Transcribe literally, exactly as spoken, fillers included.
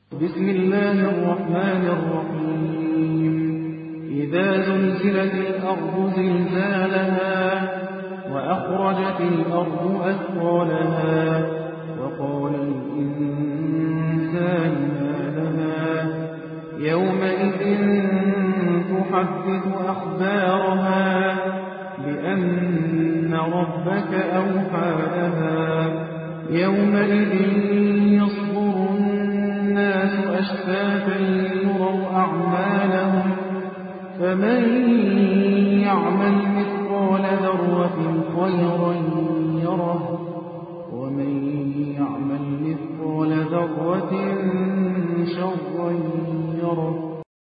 بسم الله الرحمن الرحيم إذا زلزلت الأرض زلزالها وأخرجت الأرض أثقالها وقال الإنسان ما لها يومئذ تحدث أخبارها بأن ربك أوحى لها يومئذ يصدر الناس أشتاتا ليروا أعمالهم فمن يعمل مثقال ذرة خيرا يره ومن يعمل مثقال ذرة